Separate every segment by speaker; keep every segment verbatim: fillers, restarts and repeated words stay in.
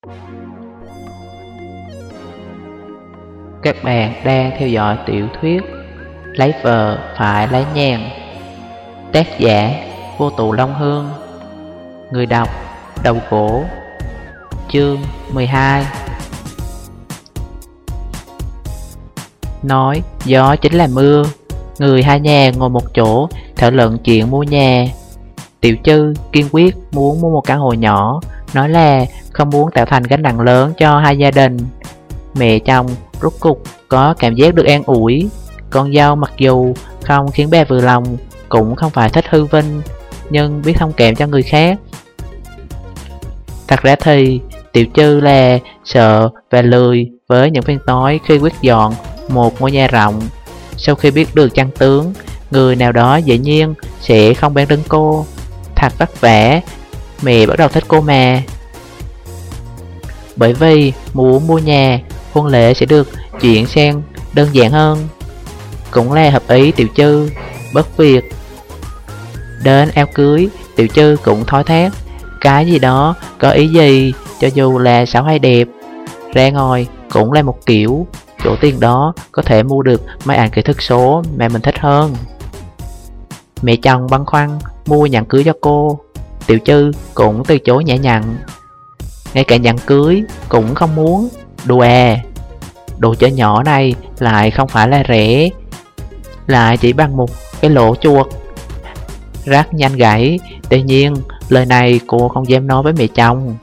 Speaker 1: Các bạn đang theo dõi tiểu thuyết Lấy vợ phải lấy nhàn, tác giả Vô Tụ Long Hương, người đọc Đầu Gỗ. Chương mười hai. Nói gió chính là mưa, người hai nhà ngồi một chỗ thảo luận chuyện mua nhà. Tiểu Trư kiên quyết muốn mua một căn hộ nhỏ, nói là không muốn tạo thành gánh nặng lớn cho hai gia đình. Mẹ chồng rốt cục có cảm giác được an ủi. Con dâu mặc dù không khiến bà vừa lòng, cũng không phải thích hư vinh, nhưng biết thông cảm cho người khác. Thật ra thì Tiểu Trư là sợ và lười với những phiền toái khi quyết dọn một ngôi nhà rộng. Sau khi biết được chân tướng, người nào đó dĩ nhiên sẽ không bán đứng cô. Thật vất vả, mẹ bắt đầu thích cô mà. Bởi vì muốn mua nhà, hôn lễ sẽ được chuyển sang đơn giản hơn. Cũng là hợp ý Tiểu Trư, bất việc. Đến áo cưới, Tiểu Trư cũng thói thác. Cái gì đó có ý gì, cho dù là xấu hay đẹp, ra ngồi cũng là một kiểu. Chỗ tiền đó có thể mua được máy ảnh kỹ thuật số mà mình thích hơn. Mẹ chồng băn khoăn mua nhẫn cưới cho cô, Tiểu Trư cũng từ chối nhã nhặn. Ngay cả nhẫn cưới cũng không muốn. Đùa à, đồ chơi nhỏ này lại không phải là rẻ, lại chỉ bằng một cái lỗ chuột. Rất nhanh gãy. Tuy nhiên lời này cô không dám nói với mẹ chồng.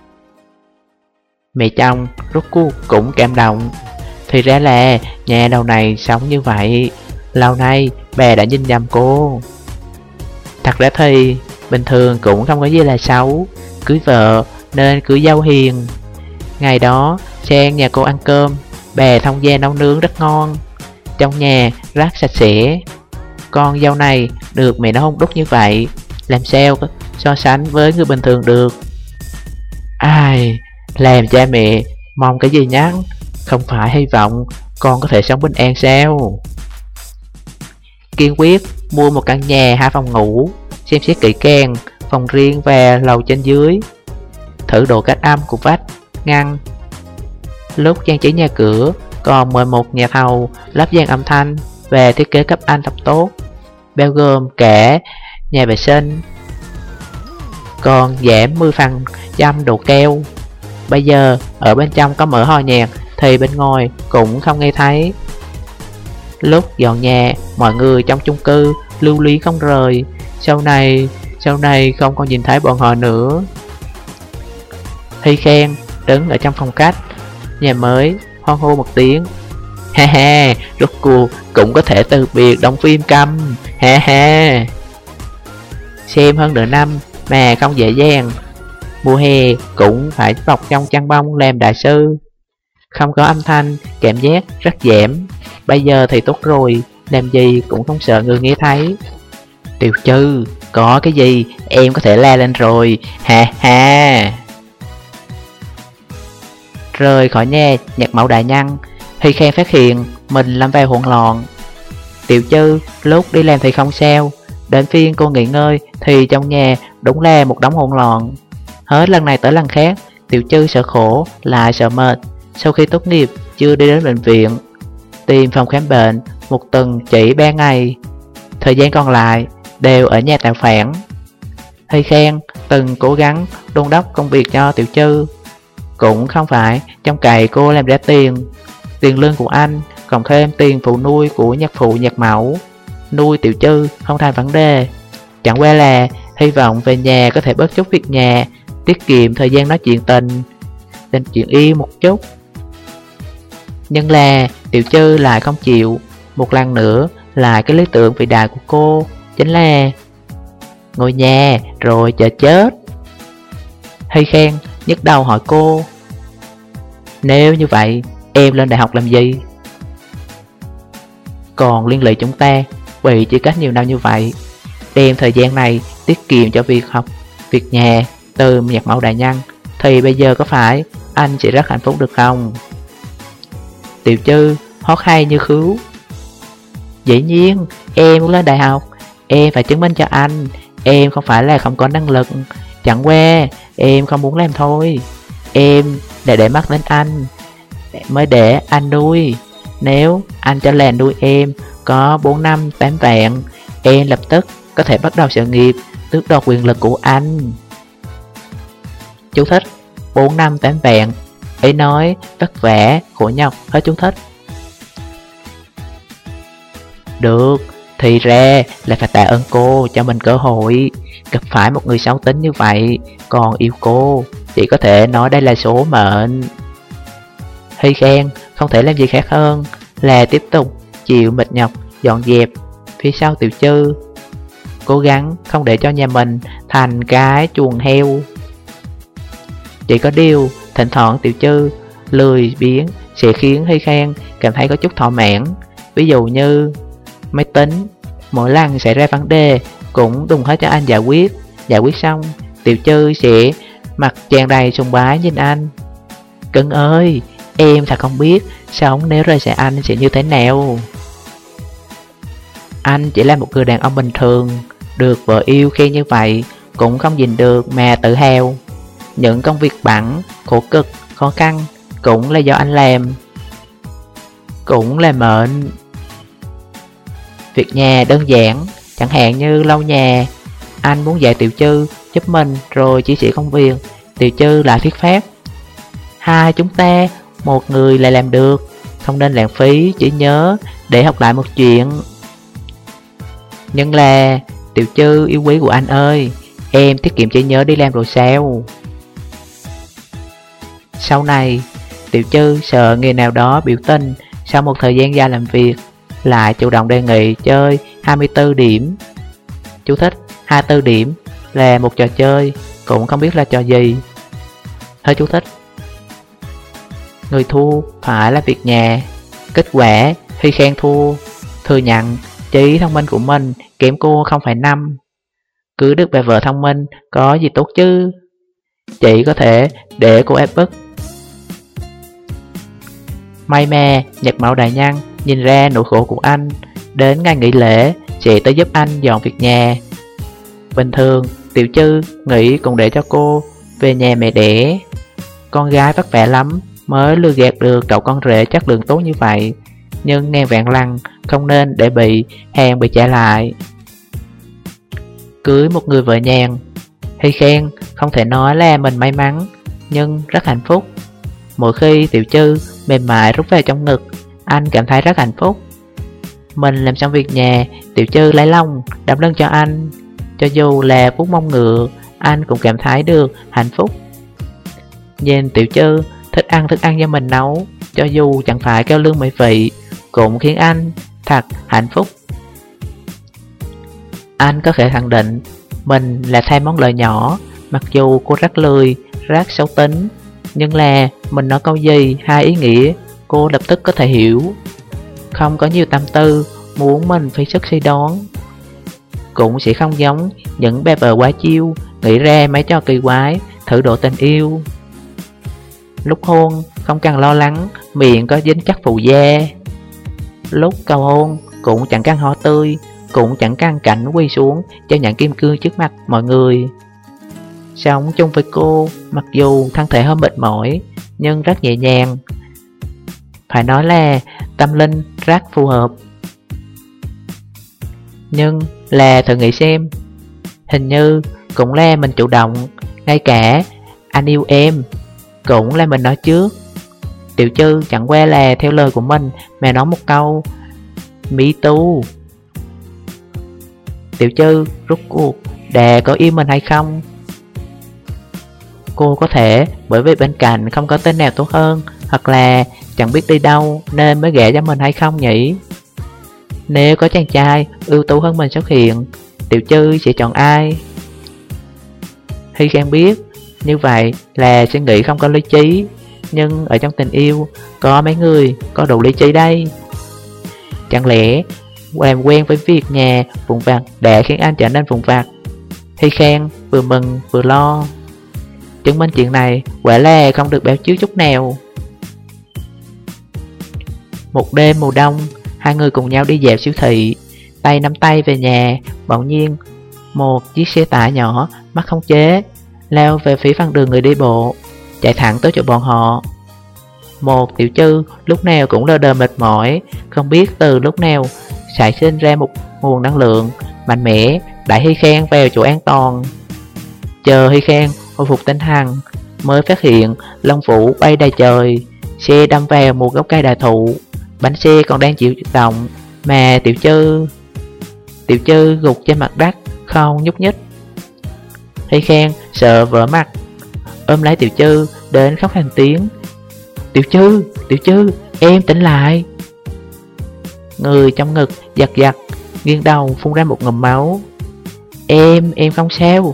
Speaker 1: Mẹ chồng rốt cuộc cũng cảm động. Thì ra là nhà đầu này sống như vậy, lâu nay bà đã nhìn nhầm cô. Thật ra thì bình thường cũng không có gì là xấu, cưới vợ nên cưới dâu hiền. Ngày đó sang nhà cô ăn cơm, bà thông gia nấu nướng rất ngon, trong nhà rất sạch sẽ. Con dâu này được mẹ nó hôn đúc như vậy, làm sao so sánh với người bình thường được. Ai, làm cha mẹ mong cái gì nhá, không phải hy vọng con có thể sống bình an sao? Kiên quyết mua một căn nhà hai phòng ngủ, xem xét kỹ càng phòng riêng và lầu trên dưới, thử độ cách âm của vách ngăn. Lúc trang trí nhà cửa còn mời một nhà thầu lắp dàn âm thanh và thiết kế cấp anh thật tốt, bao gồm cả nhà vệ sinh, còn giảm mười phần trăm độ keo. Bây giờ ở bên trong có mở hò nhạc thì bên ngoài cũng không nghe thấy. Lúc dọn nhà, mọi người trong chung cư lưu luyến không rời. Sau này, sau này không còn nhìn thấy bọn họ nữa. Hy Khen đứng ở trong phòng khách nhà mới, hoan hô một tiếng. Ha ha, rốt cuộc cũng có thể từ biệt đóng phim câm. Ha ha. Xem hơn nửa năm mà không dễ dàng. Mùa hè cũng phải bọc trong chăn bông làm đại sư. Không có âm thanh, cảm giác rất giảm. Bây giờ thì tốt rồi, làm gì cũng không sợ người nghe thấy. Tiểu Trư, có cái gì em có thể la lên rồi. Ha ha. Rời khỏi nhà nhạc mẫu đại nhân, Hy Khen phát hiện mình lâm vào hỗn loạn. Tiểu Trư lúc đi làm thì không sao, đến phiên cô nghỉ ngơi thì trong nhà đúng là một đống hỗn loạn. Hết lần này tới lần khác, Tiểu Trư sợ khổ lại sợ mệt. Sau khi tốt nghiệp chưa đi đến bệnh viện, tìm phòng khám bệnh một tuần chỉ ba ngày, thời gian còn lại đều ở nhà tạo phản. Hy Khen từng cố gắng đôn đốc công việc cho Tiểu Trư, cũng không phải trong cày cô làm ra tiền. Tiền lương của anh cộng thêm tiền phụ nuôi của nhạc phụ nhạc mẫu, nuôi Tiểu Trư không thành vấn đề. Chẳng qua là hy vọng về nhà có thể bớt chút việc nhà, tiết kiệm thời gian nói chuyện tình, tình chuyện yêu một chút. Nhưng là Tiểu Trư lại không chịu. Một lần nữa lại cái lý tưởng vĩ đại của cô chính là ngồi nhà rồi chờ chết. Hy Khen nhức đầu hỏi cô, nếu như vậy em lên đại học làm gì? Còn liên lụy chúng ta bị chỉ cách nhiều năm như vậy, đem thời gian này tiết kiệm cho việc học, việc nhà từ nhạc mẫu đại nhân, thì bây giờ có phải anh sẽ rất hạnh phúc được không? Tiểu Trư hót hay như khứu. Dĩ nhiên em muốn lên đại học, em phải chứng minh cho anh em không phải là không có năng lực, chẳng qua em không muốn làm thôi. Em để để mắt đến anh, mới để anh nuôi. Nếu anh cho là nuôi em có bốn năm tám vạn, em lập tức có thể bắt đầu sự nghiệp tước đoạt quyền lực của anh. Chú thích: bốn năm tám vạn, ấy nói vất vả khổ nhọc. Hết chú thích. Được, thì ra là phải tạ ơn cô cho mình cơ hội. Gặp phải một người xấu tính như vậy còn yêu cô, chỉ có thể nói đây là số mệnh. Hy Khen không thể làm gì khác hơn là tiếp tục chịu mệt nhọc dọn dẹp phía sau Tiểu Trư, cố gắng không để cho nhà mình thành cái chuồng heo. Chỉ có điều thỉnh thoảng Tiểu Trư lười biếng sẽ khiến Hy Khen cảm thấy có chút thỏa mãn. Ví dụ như máy tính, mỗi lần xảy ra vấn đề cũng đùng hết cho anh giải quyết. Giải quyết xong, Tiểu Trư sẽ mặt tràn đầy sùng bái nhìn anh. Cưng ơi, em thật không biết sống nếu rời xa anh sẽ như thế nào. Anh chỉ là một người đàn ông bình thường, được vợ yêu khen như vậy cũng không nhìn được mà tự hào. Những công việc bận, khổ cực, khó khăn cũng là do anh làm, cũng là mệnh. Việc nhà đơn giản, chẳng hạn như lau nhà, anh muốn dạy Tiểu Trư giúp mình rồi chia sẻ công việc, Tiểu Trư lại thuyết pháp: hai chúng ta, một người lại làm được, không nên lãng phí chỉ nhớ để học lại một chuyện. Nhưng là Tiểu Trư yêu quý của anh ơi, em tiết kiệm trí nhớ đi làm rồi sao? Sau này, Tiểu Trư sợ người nào đó biểu tình sau một thời gian dài làm việc, lại chủ động đề nghị chơi hai mươi tư điểm. Chú thích: hai mươi tư điểm là một trò chơi, cũng không biết là trò gì. Hết chú thích. Người thua phải là việc nhà. Kết quả Hy Khen thua, thừa nhận trí thông minh của mình kém cô không phẩy năm. Cứ được bà vợ thông minh có gì tốt chứ, chỉ có thể để cô ép bức. May mà Nhật Mẫu đại nhân nhìn ra nỗi khổ của anh, đến ngày nghỉ lễ sẽ tới giúp anh dọn việc nhà. Bình thường Tiểu Trư nghĩ cũng để cho cô về nhà mẹ đẻ. Con gái vất vả lắm mới lừa gạt được cậu con rể chất lượng tốt như vậy, nhưng ngàn vạn lần không nên để bị hàng bị trả lại. Cưới một người vợ nhàn, Hy Khen không thể nói là mình may mắn, nhưng rất hạnh phúc. Mỗi khi Tiểu Trư mềm mại rút về trong ngực, anh cảm thấy rất hạnh phúc. Mình làm xong việc nhà, Tiểu Trư lấy lông đấm lưng cho anh. Cho dù là vuốt mông ngựa, anh cũng cảm thấy được hạnh phúc. Nhìn Tiểu Trư thích ăn thức ăn do mình nấu, cho dù chẳng phải cao lương mỹ vị, cũng khiến anh thật hạnh phúc. Anh có thể khẳng định mình là tham món lợi nhỏ, mặc dù cô rất lười, rất xấu tính, nhưng là mình nói câu gì hai ý nghĩa cô lập tức có thể hiểu. Không có nhiều tâm tư muốn mình phải sức suy đoán. Cũng sẽ không giống những bà vợ quá chiêu nghĩ ra mấy trò kỳ quái thử độ tình yêu. Lúc hôn không cần lo lắng miệng có dính chất phụ da. Lúc cầu hôn cũng chẳng cần hoa tươi, cũng chẳng cần cảnh quỳ xuống cho nhận kim cương trước mặt mọi người. Sống chung với cô, mặc dù thân thể hơi mệt mỏi, nhưng rất nhẹ nhàng. Phải nói là tâm linh rất phù hợp. Nhưng là thử nghĩ xem, hình như cũng là mình chủ động, ngay cả anh yêu em cũng là mình nói trước. Tiểu Trư chẳng qua là theo lời của mình mà nói một câu me too. Tiểu Trư rốt cuộc đã có yêu mình hay không? Cô có thể bởi vì bên cạnh không có tên nào tốt hơn, hoặc là chẳng biết đi đâu nên mới gả cho mình hay không nhỉ? Nếu có chàng trai ưu tú hơn mình xuất hiện, Tiểu Trư sẽ chọn ai? Hy Khen biết như vậy là suy nghĩ không có lý trí, nhưng ở trong tình yêu có mấy người có đủ lý trí đây. Chẳng lẽ làm quen với việc nhà vụn vặt đã khiến anh trở nên vụn vặt? Hy Khen vừa mừng vừa lo. Chứng minh chuyện này quả là không được báo trước chút nào. Một đêm mùa đông, hai người cùng nhau đi dạo siêu thị, tay nắm tay về nhà. Bỗng nhiên một chiếc xe tải nhỏ mất khống chế lao về phía phần đường người đi bộ. chạy thẳng tới chỗ bọn họ. Một Tiểu Trư lúc nào cũng lơ đờ mệt mỏi, không biết từ lúc nào sản sinh ra một nguồn năng lượng mạnh mẽ đẩy Hy Khang vào chỗ an toàn. Chờ Hy Khang hồi phục tinh thần mới phát hiện lông vũ bay đầy trời, xe đâm vào một gốc cây đại thụ, bánh xe còn đang chịu động mà Tiểu Trư Tiểu Trư gục trên mặt đất không nhúc nhích. Hy Khang sợ vỡ mặt, ôm lấy Tiểu Trư đến khóc thành tiếng. Tiểu Trư, Tiểu Trư, em tỉnh lại. Người trong ngực giật giật, nghiêng đầu phun ra một ngụm máu. Em, em không sao.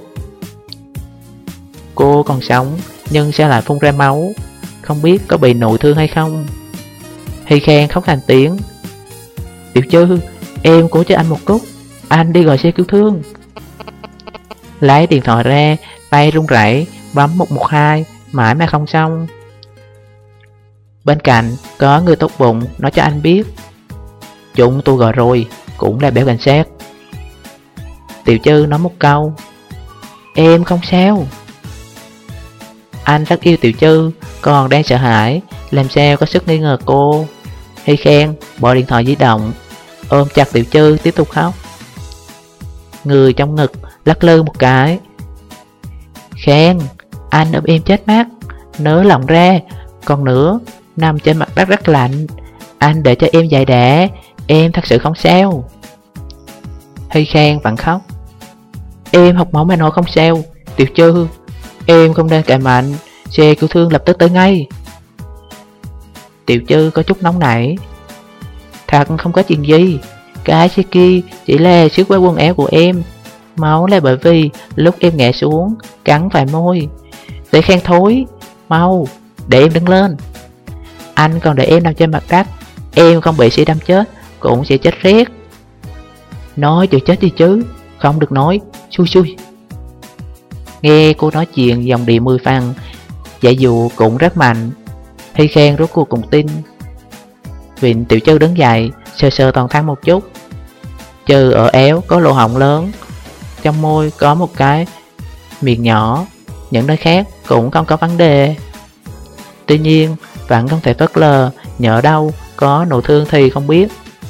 Speaker 1: Cô còn sống nhưng sao lại phun ra máu, không biết có bị nội thương hay không. Hy Khang khóc thành tiếng. Tiểu Trư, em cố cho anh một cúc, anh đi gọi xe cứu thương. Lấy điện thoại ra, tay run rẩy bấm một một hai mãi mà không xong. Bên cạnh có người tốt bụng nói cho anh biết, chúng tôi gọi rồi, cũng là béo cảnh sát. Tiểu Trư nói một câu, em không sao. Anh rất yêu Tiểu Trư, còn đang sợ hãi, làm sao có sức nghi ngờ cô. Hy Khang bỏ điện thoại di động, ôm chặt Tiểu Trư tiếp tục khóc. Người trong ngực lắc lư một cái. Khang, anh ôm em chết mắt, nới lòng ra, còn nữa nằm trên mặt đất rất lạnh, anh để cho em dậy đã, em thật sự không sao. Hy Khang vẫn khóc. Em học máu mà nói không sao. Tiểu Trư, em không nên cậy mạnh, xe cứu thương lập tức tới ngay. Tiểu Trư có chút nóng nảy. Thật không có chuyện gì, cái xe kia chỉ là xước qua quần áo của em, máu là bởi vì lúc em ngã xuống cắn phải môi. Để Khang thối, mau để em đứng lên. Anh còn để em nằm trên mặt đất, em không bị xe đâm chết cũng sẽ chết rét. Nói chữ chết đi chứ, không được nói, xui xui. Nghe cô nói chuyện dòng điện mười phần, giải dụ cũng rất mạnh. Hy Khang rốt cuộc cũng tin. Vịnh Tiểu Trư đứng dậy, sờ sờ toàn thân một chút. Trừ ở éo có lỗ hổng lớn, trong môi có một cái miệng nhỏ, những nơi khác cũng không có vấn đề. Tuy nhiên vẫn không thể phớt lờ, nhỡ đâu có nội thương thì không biết.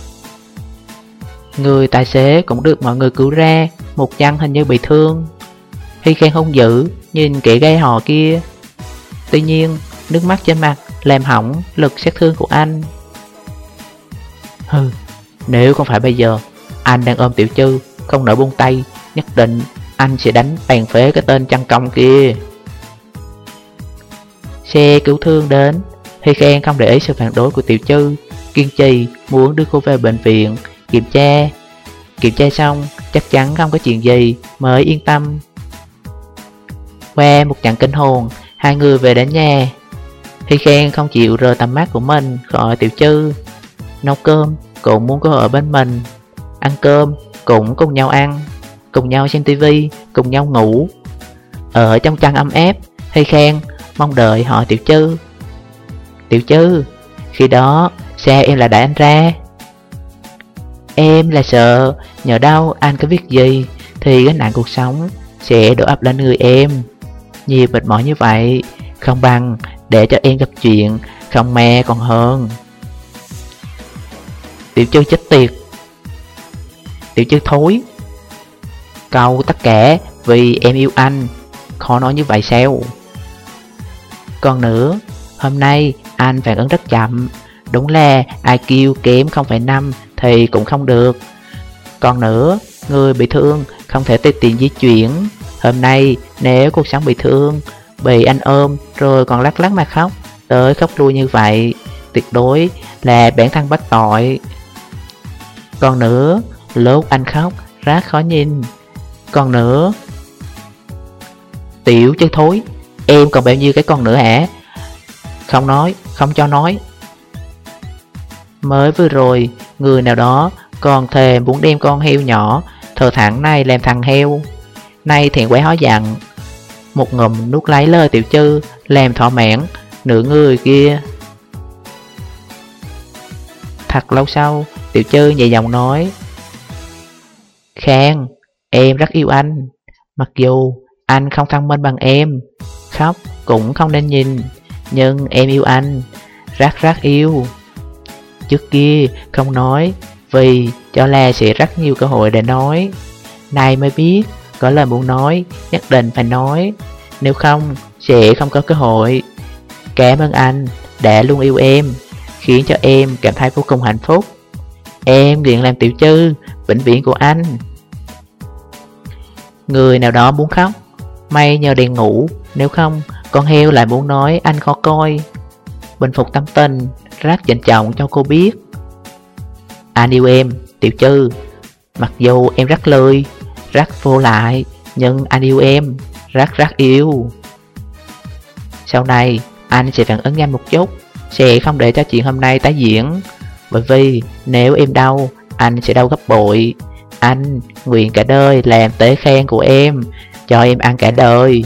Speaker 1: Người tài xế cũng được mọi người cứu ra, một chân hình như bị thương. Hy Khang hung dữ nhìn kẻ gây hò kia. Tuy nhiên nước mắt trên mặt làm hỏng lực sát thương của anh. Hừ, nếu không phải bây giờ anh đang ôm Tiểu Trư không nỡ buông tay, nhất định anh sẽ đánh tàn phế cái tên chăn công kia. Xe cứu thương đến, Hy Khang không để ý sự phản đối của Tiểu Trư, kiên trì muốn đưa cô về bệnh viện kiểm tra. Kiểm tra xong chắc chắn không có chuyện gì mới yên tâm. Qua một trận kinh hồn, hai người về đến nhà. Hy Khang không chịu rời tầm mắt của mình khỏi Tiểu Trư. Nấu cơm cũng muốn cô ở bên mình, ăn cơm cũng cùng nhau ăn, cùng nhau xem tivi, cùng nhau ngủ. Ở trong chăn ấm áp, Hy Khang mong đợi hỏi Tiểu Trư. Tiểu Trư, khi đó sao em lại đẩy anh ra? Em là sợ nhờ đâu anh có việc gì thì gánh nặng cuộc sống sẽ đổ ập lên người em. Nhiều mệt mỏi như vậy, không bằng để cho em gặp chuyện không mẹ còn hơn. Tiểu Trư chết tiệt. Tiểu Trư thối. Câu tất cả vì em yêu anh, khó nói như vậy sao? Còn nữa, hôm nay anh phản ứng rất chậm. Đúng là i kiu kém không phẩy năm thì cũng không được. Còn nữa, người bị thương không thể tùy tiện di chuyển. Hôm nay nếu cuộc sống bị thương, bị anh ôm rồi còn lắc lắc mà khóc, tới khóc lui như vậy, tuyệt đối là bản thân bất tội. Còn nữa, lúc anh khóc rất khó nhìn. Còn nữa, Tiểu Trư thối, em còn bao nhiêu cái con nữa hả? Không nói, không cho nói. Mới vừa rồi, người nào đó còn thề muốn đem con heo nhỏ thờ thẳng này làm thằng heo. Nay thiện quái hó dặn, một ngụm nuốt lấy lời Tiểu Trư làm thỏa mãn nửa người kia. Thật lâu sau, Tiểu Trư nhẹ giọng nói, Khang, em rất yêu anh, mặc dù anh không thông minh bằng em. Khóc cũng không nên nhìn. Nhưng em yêu anh, rất rất yêu. Trước kia không nói, vì cho là sẽ rất nhiều cơ hội để nói. Nay mới biết, có lời muốn nói, nhất định phải nói. Nếu không, sẽ không có cơ hội. Cảm ơn anh đã luôn yêu em, khiến cho em cảm thấy vô cùng hạnh phúc. Em nguyện làm tiểu Trư vĩnh viễn của anh. Người nào đó muốn khóc, may nhờ đèn ngủ. Nếu không, con heo lại muốn nói anh khó coi. Bình phục tâm tình, rất trịnh trọng cho cô biết. Anh yêu em, tiểu Trư. Mặc dù em rất lười, rất vô lại, nhưng anh yêu em, rất rất yêu. Sau này, anh sẽ phản ứng nhanh một chút, sẽ không để cho chuyện hôm nay tái diễn. Bởi vì nếu em đau, anh sẽ đau gấp bội. Anh nguyện cả đời làm tế khen của em, cho em ăn cả đời.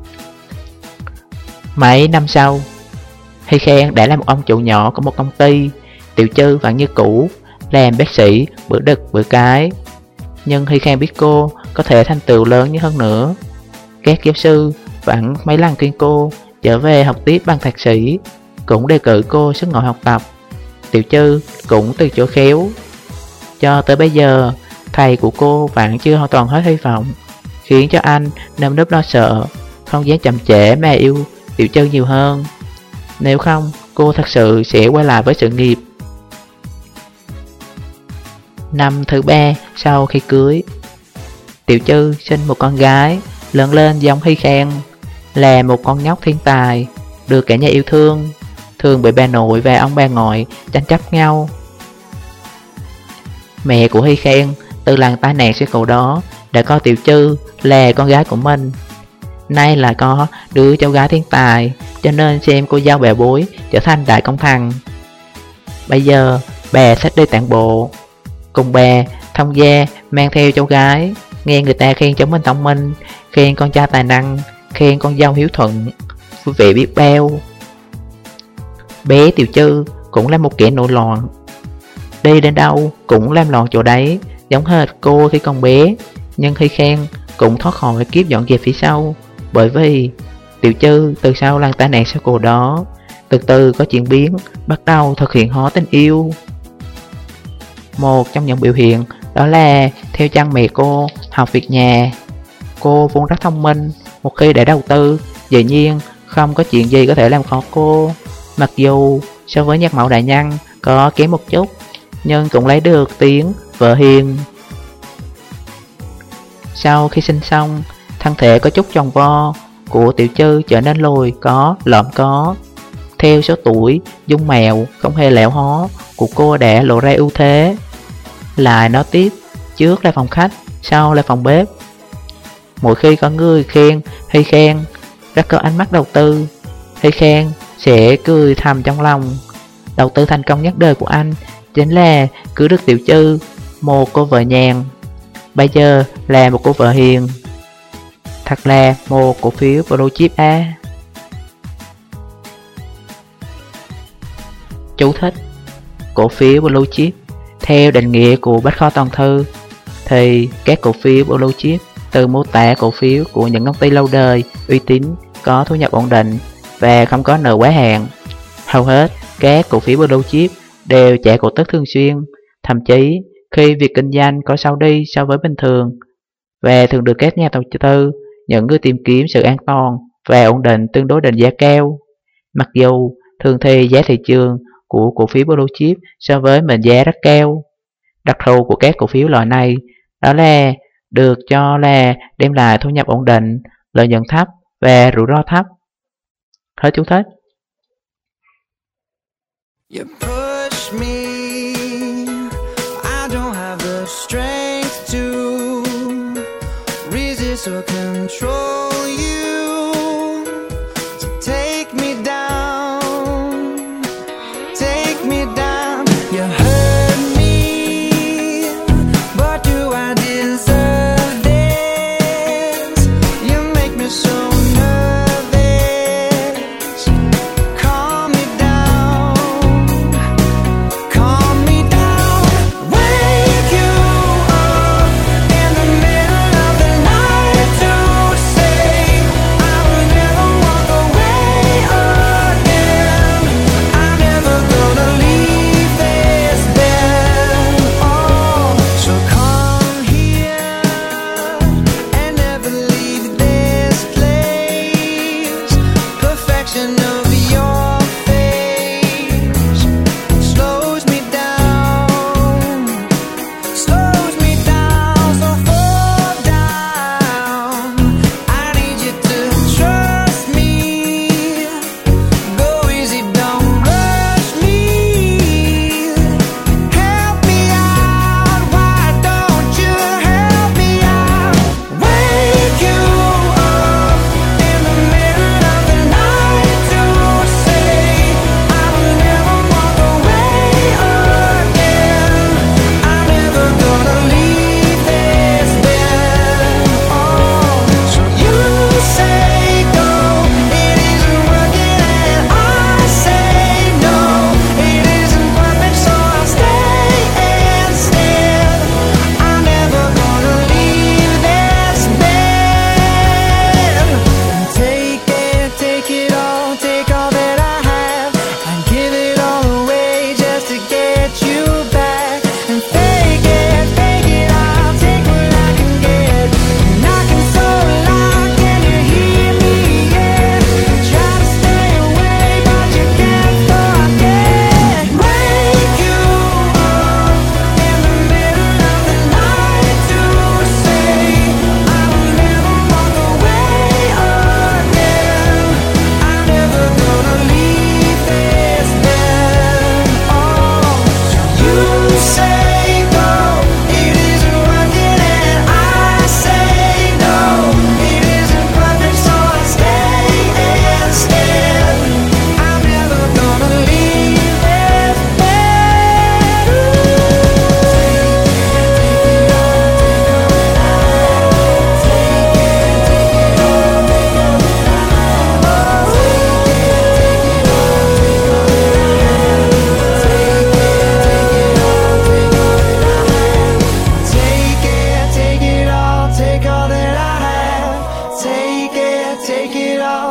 Speaker 1: Mấy năm sau, Hy Khen đã là một ông chủ nhỏ của một công ty. Tiểu Trư vẫn như cũ, làm bác sĩ bữa đực bữa cái. Nhưng Hy Khen biết cô có thể thành tựu lớn như hơn nữa. Các giáo sư vẫn mấy lần khuyên cô trở về học tiếp bằng thạc sĩ, cũng đề cử cô xuất ngoại học tập. Tiểu Trư cũng từ chối khéo. Cho tới bây giờ, thầy của cô vẫn chưa hoàn toàn hết hy vọng, khiến cho anh nơm nớp lo sợ, không dám chậm trễ mà yêu Tiểu Trư nhiều hơn. Nếu không, cô thật sự sẽ quay lại với sự nghiệp. Năm thứ ba sau khi cưới, Tiểu Trư sinh một con gái, lớn lên giống Hy Khen, là một con nhóc thiên tài, được cả nhà yêu thương. Thường bị bà nội và ông bà ngoại tranh chấp nhau. Mẹ của Hy Khen từ lần tai nạn xe cộ đó đã coi Tiểu Trư là con gái của mình. Nay lại có đứa cháu gái thiên tài, cho nên xem cô dâu bẻ bối trở thành đại công thần. Bây giờ bà sắp đi tản bộ, cùng bà thông gia mang theo cháu gái. Nghe người ta khen cháu mình thông minh, khen con trai tài năng, khen con dâu hiếu thuận, vui vẻ biết bao. Bé Tiểu Trư cũng là một kẻ nổi loạn, đi đến đâu cũng làm loạn chỗ đấy, giống hệt cô khi còn bé. Nhưng Hy Khen cũng thoát khỏi kiếp dọn dẹp phía sau, bởi vì Tiểu Trư từ sau lần tai nạn xe cộ đó từ từ có chuyển biến, bắt đầu thực hiện hóa tình yêu. Một trong những biểu hiện đó là theo chân mẹ cô học việc nhà. Cô vốn rất thông minh, một khi để đầu tư, dĩ nhiên không có chuyện gì có thể làm khó cô. Mặc dù so với Nhạc Mẫu đại nhân có kém một chút, nhưng cũng lấy được tiếng vợ hiền. Sau khi sinh xong, thân thể có chút tròn vo của Tiểu Trư trở nên lồi có, lõm có. Theo số tuổi, dung mạo không hề lẻo hó của cô đã lộ ra ưu thế. Lại nói tiếp, trước là phòng khách, sau là phòng bếp. Mỗi khi có người khen Hy Khen rất có ánh mắt đầu tư, Hy Khen sẽ cười thầm trong lòng. Đầu tư thành công nhất đời của anh chính là cưới được Tiểu Trư, một cô vợ nhàn, bây giờ là một cô vợ hiền. Thật là một cổ phiếu blue chip A. Chú thích: cổ phiếu blue chip theo định nghĩa của Bách Khoa Toàn Thư thì các cổ phiếu blue chip từ mô tả cổ phiếu của những công ty lâu đời, uy tín, có thu nhập ổn định và không có nợ quá hạn. Hầu hết các cổ phiếu blue chip đều trả cổ tức thường xuyên, thậm chí khi việc kinh doanh có xấu đi so với bình thường, và thường được các nhà đầu tư, những người tìm kiếm sự an toàn và ổn định tương đối định giá cao. Mặc dù thường thì giá thị trường của cổ phiếu blue chip so với mệnh giá rất cao. Đặc thù của các cổ phiếu loại này đó là được cho là đem lại thu nhập ổn định, lợi nhuận thấp và rủi ro thấp. Hết chú thích.
Speaker 2: You push me, I don't have the strength to resist or control you, so take me down, take me down. You hurt me, but do I deserve this? You make me so nervous. Calm me down, calm me down. Wake you up in the middle of the night to say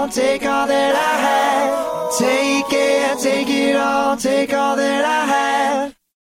Speaker 2: all, take all that I had. Take it, take it all, take all that I